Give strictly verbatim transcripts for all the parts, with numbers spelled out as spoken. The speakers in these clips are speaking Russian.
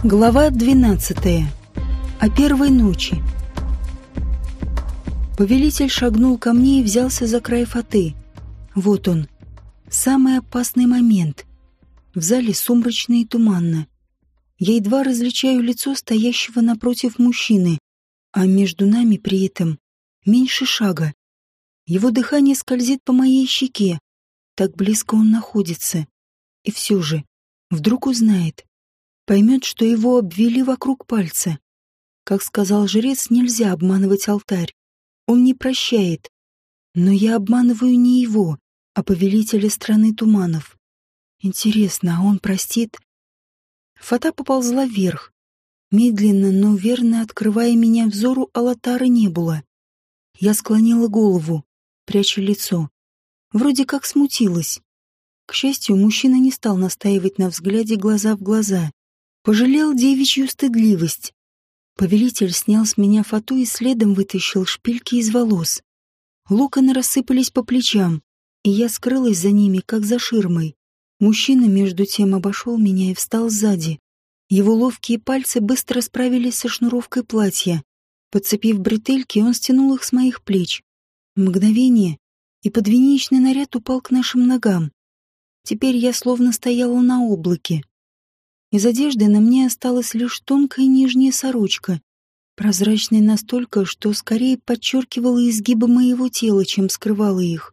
Глава двенадцатая. О первой ночи. Повелитель шагнул ко мне и взялся за край фаты. Вот он, самый опасный момент. В зале сумрачно и туманно. Я едва различаю лицо стоящего напротив мужчины, а между нами при этом меньше шага. Его дыхание скользит по моей щеке. Так близко он находится. И все же, вдруг узнает. Поймет, что его обвели вокруг пальца. Как сказал жрец, нельзя обманывать алтарь. Он не прощает. Но я обманываю не его, а повелителя страны туманов. Интересно, а он простит? Фата поползла вверх. Медленно, но верно открывая меня взору, Алатара не было. Я склонила голову, пряча лицо. Вроде как смутилась. К счастью, мужчина не стал настаивать на взгляде глаза в глаза. Пожалел девичью стыдливость. Повелитель снял с меня фату и следом вытащил шпильки из волос. Локоны рассыпались по плечам, и я скрылась за ними, как за ширмой. Мужчина между тем обошел меня и встал сзади. Его ловкие пальцы быстро справились со шнуровкой платья. Подцепив бретельки, он стянул их с моих плеч. Мгновение, и подвенечный наряд упал к нашим ногам. Теперь я словно стояла на облаке. Из одежды на мне осталась лишь тонкая нижняя сорочка, прозрачная настолько, что скорее подчеркивала изгибы моего тела, чем скрывала их.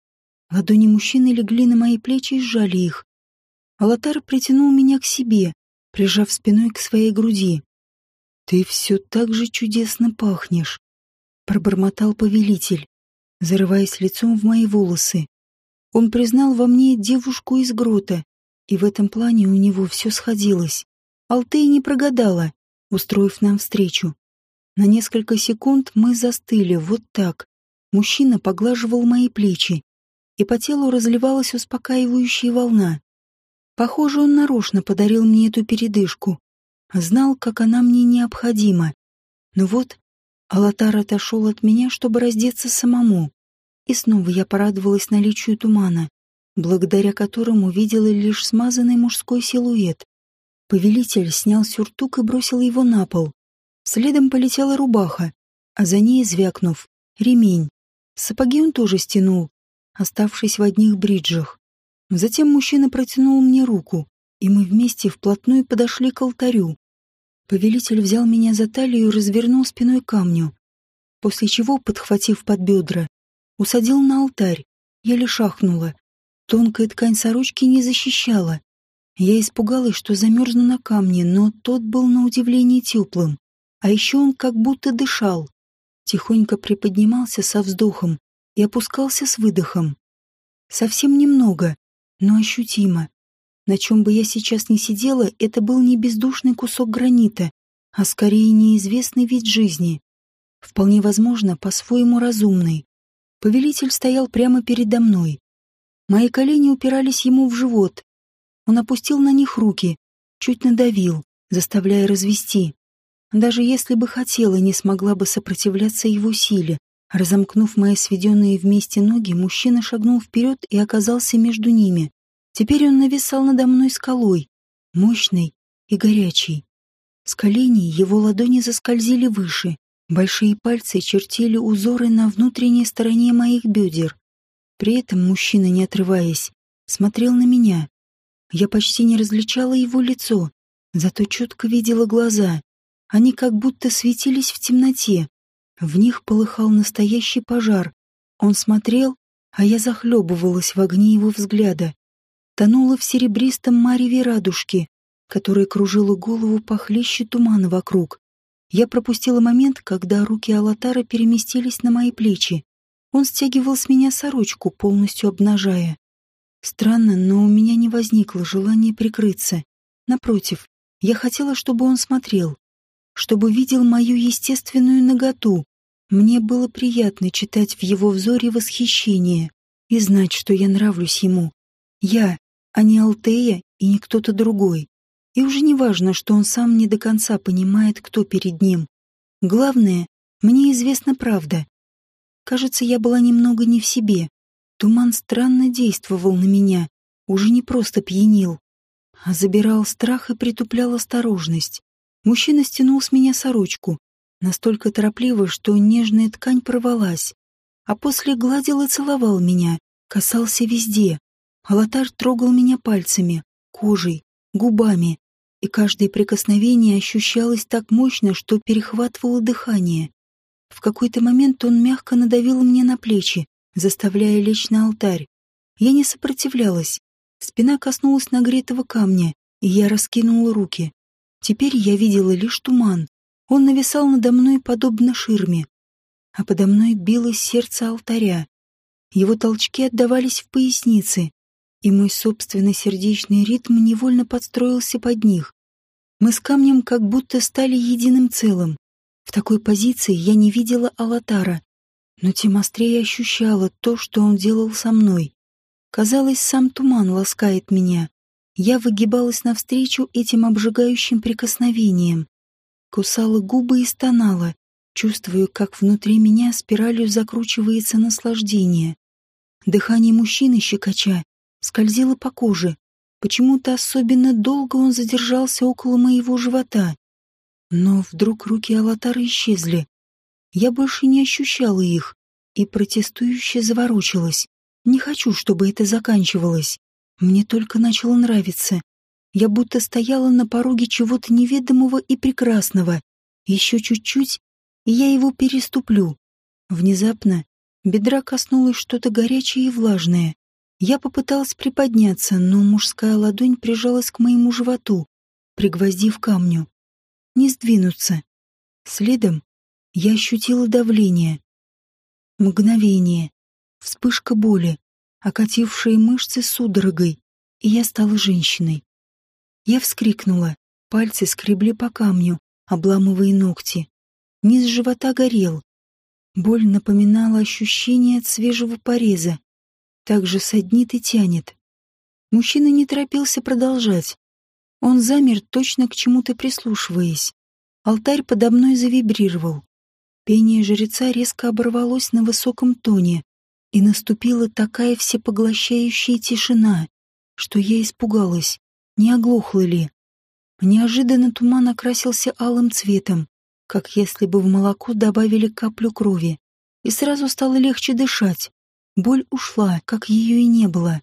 Ладони мужчины легли на мои плечи и сжали их. Алатар притянул меня к себе, прижав спиной к своей груди. «Ты все так же чудесно пахнешь», — пробормотал повелитель, зарываясь лицом в мои волосы. Он признал во мне девушку из грота, и в этом плане у него все сходилось. Алтея не прогадала, устроив нам встречу. На несколько секунд мы застыли, вот так. Мужчина поглаживал мои плечи, и по телу разливалась успокаивающая волна. Похоже, он нарочно подарил мне эту передышку. Знал, как она мне необходима. Но вот Алатар отошел от меня, чтобы раздеться самому. И снова я порадовалась наличию тумана, благодаря которому видела лишь смазанный мужской силуэт. Повелитель снял сюртук и бросил его на пол. Следом полетела рубаха, а за ней, звякнув, ремень. Сапоги он тоже стянул, оставшись в одних бриджах. Затем мужчина протянул мне руку, и мы вместе вплотную подошли к алтарю. Повелитель взял меня за талию и развернул спиной к камню, после чего, подхватив под бедра, усадил на алтарь. Еле шахнула. Тонкая ткань сорочки не защищала. Я испугалась, что замерзну на камне, но тот был на удивление теплым. А еще он как будто дышал. Тихонько приподнимался со вздохом и опускался с выдохом. Совсем немного, но ощутимо. На чем бы я сейчас ни сидела, это был не бездушный кусок гранита, а скорее неизвестный вид жизни. Вполне возможно, по-своему разумный. Повелитель стоял прямо передо мной. Мои колени упирались ему в живот. Он опустил на них руки, чуть надавил, заставляя развести. Даже если бы хотела, не смогла бы сопротивляться его силе. Разомкнув мои сведенные вместе ноги, мужчина шагнул вперед и оказался между ними. Теперь он нависал надо мной скалой, мощный и горячий. С коленей его ладони заскользили выше. Большие пальцы чертили узоры на внутренней стороне моих бедер. При этом мужчина, не отрываясь, смотрел на меня. Я почти не различала его лицо, зато четко видела глаза. Они как будто светились в темноте. В них полыхал настоящий пожар. Он смотрел, а я захлебывалась в огне его взгляда. Тонула в серебристом мареве радужки, которая кружила голову похлеще тумана вокруг. Я пропустила момент, когда руки Алатара переместились на мои плечи. Он стягивал с меня сорочку, полностью обнажая. Странно, но у меня не возникло желания прикрыться. Напротив, я хотела, чтобы он смотрел, чтобы видел мою естественную наготу. Мне было приятно читать в его взоре восхищение и знать, что я нравлюсь ему. Я, а не Алтея и не кто-то другой. И уже не важно, что он сам не до конца понимает, кто перед ним. Главное, мне известна правда. Кажется, я была немного не в себе. Туман странно действовал на меня, уже не просто пьянил. а забирал страх и притуплял осторожность. Мужчина стянул с меня сорочку, настолько торопливо, что нежная ткань порвалась, а после гладил и целовал меня, касался везде. Алатар трогал меня пальцами, кожей, губами, и каждое прикосновение ощущалось так мощно, что перехватывало дыхание. В какой-то момент он мягко надавил мне на плечи, заставляя лечь на алтарь. Я не сопротивлялась. Спина коснулась нагретого камня, и я раскинула руки. Теперь я видела лишь туман. Он нависал надо мной подобно ширме, а подо мной билось сердце алтаря. Его толчки отдавались в пояснице, и мой собственный сердечный ритм невольно подстроился под них. Мы с камнем как будто стали единым целым. В такой позиции я не видела Алатара, но тем острее ощущала то, что он делал со мной. Казалось, сам туман ласкает меня. Я выгибалась навстречу этим обжигающим прикосновениям, кусала губы и стонала, чувствуя, как внутри меня спиралью закручивается наслаждение. Дыхание мужчины щекоча скользило по коже. Почему-то особенно долго он задержался около моего живота. Но вдруг руки Алатара исчезли. Я больше не ощущала их и протестующе заворочилась. Не хочу, чтобы это заканчивалось. Мне только начало нравиться. Я будто стояла на пороге чего-то неведомого и прекрасного. Еще чуть-чуть, и я его переступлю. Внезапно бедра коснулось что-то горячее и влажное. Я попыталась приподняться, но мужская ладонь прижалась к моему животу, пригвоздив к камню. Не сдвинуться. Следом я ощутила давление. Мгновение. Вспышка боли, окатившие мышцы судорогой, и я стала женщиной. Я вскрикнула. Пальцы скребли по камню, обламывая ногти. Низ живота горел. Боль напоминала ощущение от свежего пореза. Так же саднит и тянет. Мужчина не торопился продолжать. Он замер, точно к чему-то прислушиваясь. Алтарь подо мной завибрировал. Пение жреца резко оборвалось на высоком тоне, и наступила такая всепоглощающая тишина, что я испугалась, не оглохла ли. Неожиданно туман окрасился алым цветом, как если бы в молоко добавили каплю крови, и сразу стало легче дышать. Боль ушла, как ее и не было.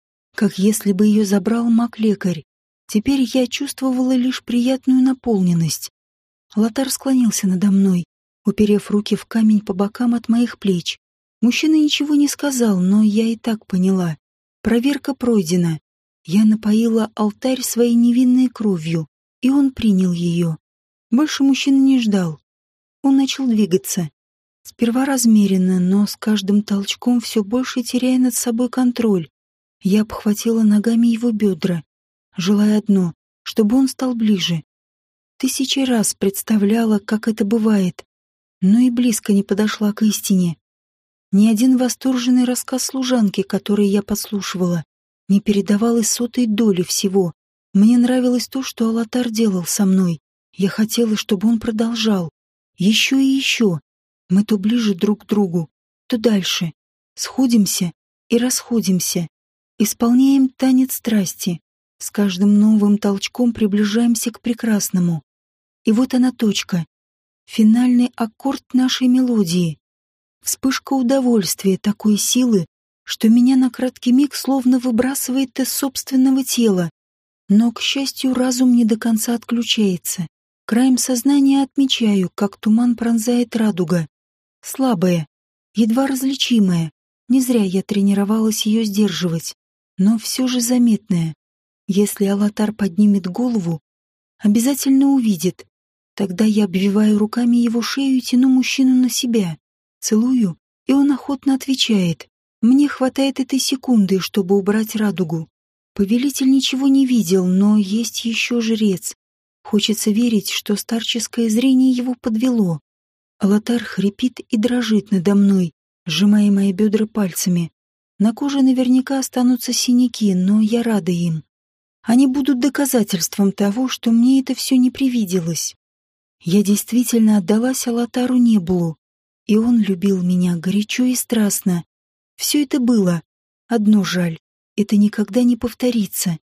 Как если бы ее забрал маг-лекарь. Теперь я чувствовала лишь приятную наполненность. Алатар склонился надо мной, уперев руки в камень по бокам от моих плеч. Мужчина ничего не сказал, но я и так поняла. Проверка пройдена. Я напоила алтарь своей невинной кровью, и он принял ее. Больше мужчина не ждал. Он начал двигаться. Сперва размеренно, но с каждым толчком все больше теряя над собой контроль. Я обхватила ногами его бедра, желая одно, чтобы он стал ближе. Тысячи раз представляла, как это бывает, но и близко не подошла к истине. Ни один восторженный рассказ служанки, который я подслушивала, не передавал и сотой доли всего. Мне нравилось то, что Алатар делал со мной. Я хотела, чтобы он продолжал. Еще и еще. Мы то ближе друг к другу, то дальше. Сходимся и расходимся. Исполняем танец страсти. С каждым новым толчком приближаемся к прекрасному. И вот она точка. Финальный аккорд нашей мелодии. Вспышка удовольствия такой силы, что меня на краткий миг словно выбрасывает из собственного тела. Но, к счастью, разум не до конца отключается. Краем сознания отмечаю, как туман пронзает радуга. Слабая, едва различимая. Не зря я тренировалась ее сдерживать, но все же заметная. Если Алатар поднимет голову, обязательно увидит. Тогда я обвиваю руками его шею и тяну мужчину на себя. Целую, и он охотно отвечает. Мне хватает этой секунды, чтобы убрать радугу. Повелитель ничего не видел, но есть еще жрец. Хочется верить, что старческое зрение его подвело. Алатар хрипит и дрожит надо мной, сжимая мои бедра пальцами. На коже наверняка останутся синяки, но я рада им. Они будут доказательством того, что мне это все не привиделось. Я действительно отдалась Алатару Небулу, и он любил меня горячо и страстно. Все это было. Одно жаль, это никогда не повторится.